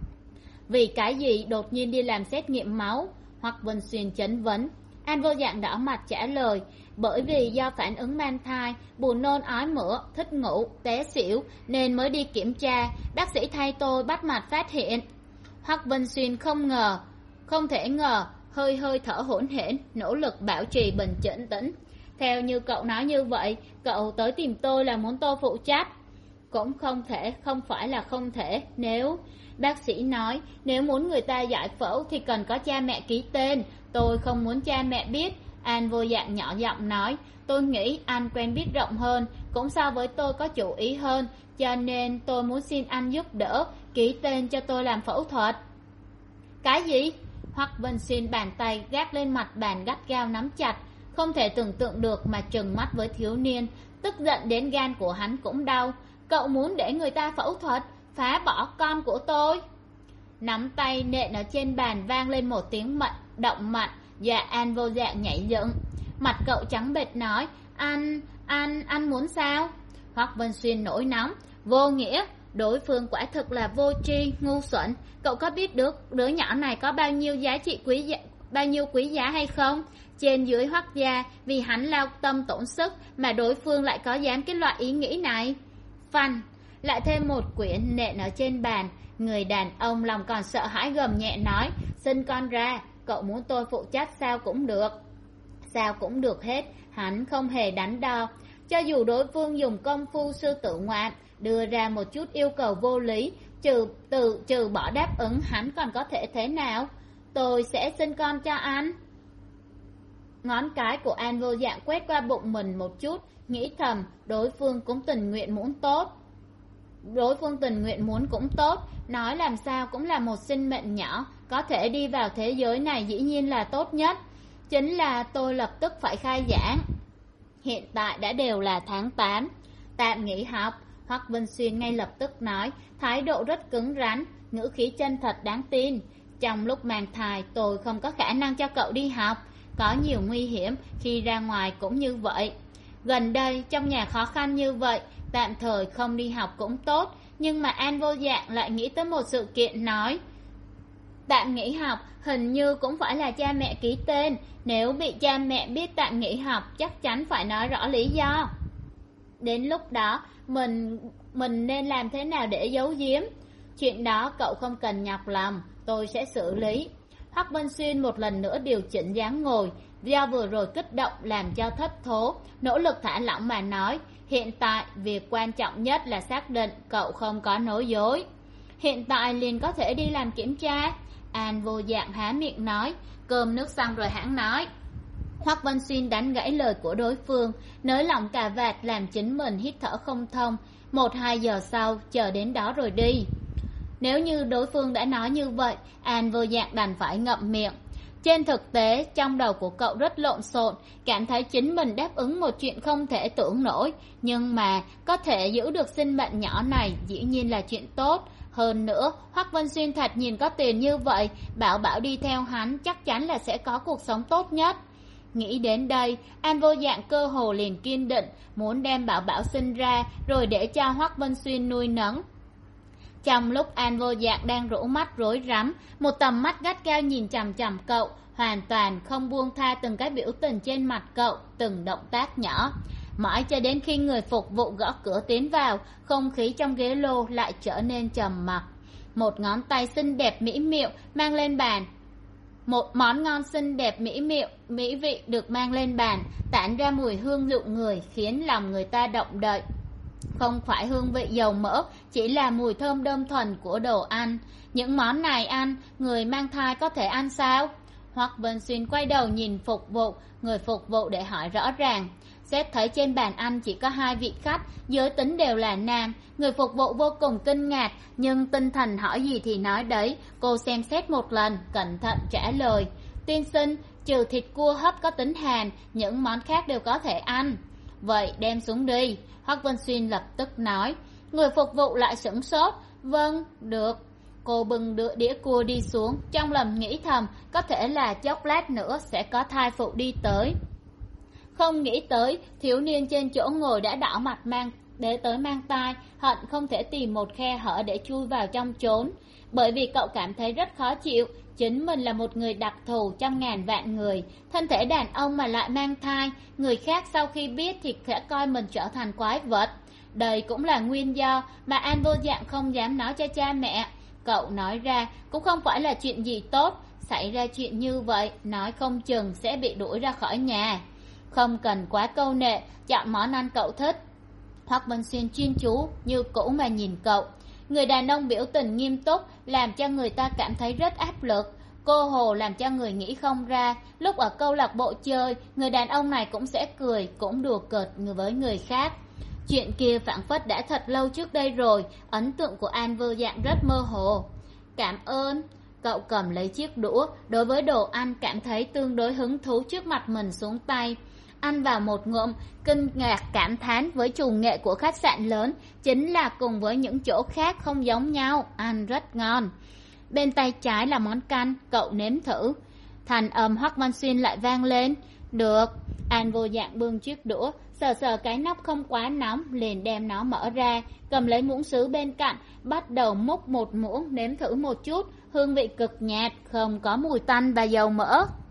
Vì cái gì đột nhiên đi làm xét nghiệm máu? Hoặc Vân Xuyên chấn vấn. An vô dạng đỏ mặt trả lời, bởi vì do phản ứng mang thai, buồn nôn ói mửa, thích ngủ, té xỉu nên mới đi kiểm tra. Bác sĩ thay tôi bắt mạch phát hiện. Hoặc Vân Xuyên không ngờ, không thể ngờ, hơi hơi thở hổn hển, nỗ lực bảo trì bình tĩnh tĩnh. Theo như cậu nói như vậy, cậu tới tìm tôi là muốn tôi phụ trách. Cũng không thể, không phải là không thể. Nếu bác sĩ nói nếu muốn người ta giải phẫu thì cần có cha mẹ ký tên. Tôi không muốn cha mẹ biết. An vô dạng nhỏ giọng nói, tôi nghĩ anh quen biết rộng hơn, cũng so với tôi có chủ ý hơn, cho nên tôi muốn xin anh giúp đỡ ký tên cho tôi làm phẫu thuật. Cái gì? Hoặc Vân Xuyên bàn tay gác lên mặt bàn gắt gao nắm chặt, không thể tưởng tượng được mà trừng mắt với thiếu niên, tức giận đến gan của hắn cũng đau. Cậu muốn để người ta phẫu thuật, phá bỏ con của tôi? Nắm tay nện ở trên bàn vang lên một tiếng mạnh, động mạnh, và An vô dạng nhảy dựng. Mặt cậu trắng bệch nói, anh, anh, anh muốn sao? Hoặc Vân Xuyên nổi nóng, vô nghĩa, đối phương quả thực là vô tri, ngu xuẩn. Cậu có biết được đứa nhỏ này có bao nhiêu giá trị quý giá, bao nhiêu quý giá hay không? Trên dưới Hoắc gia vì hắn lao tâm tổn sức mà đối phương lại có dám cái loại ý nghĩ này. Phanh, lại thêm một quyển nện ở trên bàn. Người đàn ông lòng còn sợ hãi gầm nhẹ nói, sinh con ra, cậu muốn tôi phụ trách sao cũng được. Sao cũng được hết, hắn không hề đắn đo. Cho dù đối phương dùng công phu sư tử ngoạm, đưa ra một chút yêu cầu vô lý, trừ từ trừ bỏ đáp ứng, hắn còn có thể thế nào? Tôi sẽ sinh con cho anh. Ngón cái của An vô dạng quét qua bụng mình một chút, nghĩ thầm đối phương cũng tình nguyện muốn tốt. Đối phương tình nguyện muốn cũng tốt, nói làm sao cũng là một sinh mệnh nhỏ, có thể đi vào thế giới này dĩ nhiên là tốt nhất. Chính là tôi lập tức phải khai giảng. Hiện tại đã đều là tháng tám, tạm nghỉ học. Hoắc Vân Xuyên ngay lập tức nói, thái độ rất cứng rắn, ngữ khí chân thật đáng tin. Trong lúc mang thai tôi không có khả năng cho cậu đi học, có nhiều nguy hiểm, khi ra ngoài cũng như vậy. Gần đây trong nhà khó khăn như vậy, tạm thời không đi học cũng tốt. Nhưng mà An vô dạng lại nghĩ tới một sự kiện, nói, tạm nghỉ học hình như cũng phải là cha mẹ ký tên. Nếu bị cha mẹ biết tạm nghỉ học, chắc chắn phải nói rõ lý do. Đến lúc đó mình mình nên làm thế nào để giấu giếm? Chuyện đó cậu không cần nhọc lòng, tôi sẽ xử lý. Hoắc Vân Xuyên một lần nữa điều chỉnh dáng ngồi, do vừa rồi kích động làm cho thất thố, nỗ lực thả lỏng mà nói, hiện tại việc quan trọng nhất là xác định cậu không có nói dối. Hiện tại liền có thể đi làm kiểm tra. An vô dạng há miệng nói, cơm nước xong rồi hãng nói. Hoắc Vân Xuyên đánh gãy lời của đối phương, nới lỏng cà vạt làm chính mình hít thở không thông. Một hai giờ sau chờ đến đó rồi đi. Nếu như đối phương đã nói như vậy, An vô dạng đành phải ngậm miệng. Trên thực tế trong đầu của cậu rất lộn xộn, cảm thấy chính mình đáp ứng một chuyện không thể tưởng nổi, nhưng mà có thể giữ được sinh mệnh nhỏ này dĩ nhiên là chuyện tốt. Hơn nữa Hoắc Vân Xuyên thật nhìn có tiền như vậy, bảo bảo đi theo hắn chắc chắn là sẽ có cuộc sống tốt nhất. Nghĩ đến đây, An vô dạng cơ hồ liền kiên định muốn đem bảo bảo sinh ra rồi để cho Hoắc Vân Xuyên nuôi nấng. Trong lúc An vô dạng đang rũ mắt rối rắm, một tầm mắt gắt gao nhìn chằm chằm cậu, hoàn toàn không buông tha từng cái biểu tình trên mặt cậu, từng động tác nhỏ. Mãi cho đến khi người phục vụ gõ cửa tiến vào, không khí trong ghế lô lại trở nên trầm mặc. Một ngón tay xinh đẹp mỹ miệu mang lên bàn. Một món ngon xinh đẹp mỹ miệu, mỹ vị được mang lên bàn, tản ra mùi hương dụ người, khiến lòng người ta động đậy. Không phải hương vị dầu mỡ, chỉ là mùi thơm đơn thuần của đồ ăn. Những món này ăn, người mang thai có thể ăn sao? Hoắc Vân Xuyên quay đầu nhìn phục vụ, người phục vụ để hỏi rõ ràng. Xét thấy trên bàn ăn chỉ có hai vị khách, giới tính đều là nam. Người phục vụ vô cùng kinh ngạc, nhưng tinh thần hỏi gì thì nói đấy. Cô xem xét một lần, cẩn thận trả lời. Tiên sinh, trừ thịt cua hấp có tính hàn, những món khác đều có thể ăn. Vậy đem xuống đi. Hoắc Vân Xuyên lập tức nói. Người phục vụ lại sửng sốt. Vâng, được. Cô bưng đĩa đĩa cua đi xuống, trong lòng nghĩ thầm có thể là chốc lát nữa sẽ có thai phụ đi tới. Không nghĩ tới thiếu niên trên chỗ ngồi đã đỏ mặt mang để tới mang tai, hận không thể tìm một khe hở để chui vào trong trốn, bởi vì cậu cảm thấy rất khó chịu. Chính mình là một người đặc thù trong ngàn vạn người, thân thể đàn ông mà lại mang thai, người khác sau khi biết thì sẽ coi mình trở thành quái vật. Đây cũng là nguyên do mà An vô dạng không dám nói cho cha mẹ. Cậu nói ra cũng không phải là chuyện gì tốt, xảy ra chuyện như vậy nói không chừng sẽ bị đuổi ra khỏi nhà. Không cần quá câu nệ, chọn món ăn cậu thích. Hoắc Vân Xuyên chuyên chú như cũ mà nhìn cậu. Người đàn ông biểu tình nghiêm túc làm cho người ta cảm thấy rất áp lực. Cô hồ làm cho người nghĩ không ra, lúc ở câu lạc bộ chơi, người đàn ông này cũng sẽ cười, cũng đùa cợt với người khác. Chuyện kia phảng phất đã thật lâu trước đây rồi, ấn tượng của An vô dạng rất mơ hồ. Cảm ơn. Cậu cầm lấy chiếc đũa, đối với đồ ăn cảm thấy tương đối hứng thú trước mặt mình xuống tay. Ăn vào một ngụm, kinh ngạc cảm thán với chủ nghệ của khách sạn lớn, chính là cùng với những chỗ khác không giống nhau, ăn rất ngon. Bên tay trái là món canh, cậu nếm thử. Thành âm Hoắc Văn Xuyên lại vang lên. Được. An vô dạng bưng chiếc đũa, sờ sờ cái nắp không quá nóng, liền đem nó mở ra, cầm lấy muỗng sứ bên cạnh, bắt đầu múc một muỗng nếm thử một chút, hương vị cực nhạt, không có mùi tanh và dầu mỡ.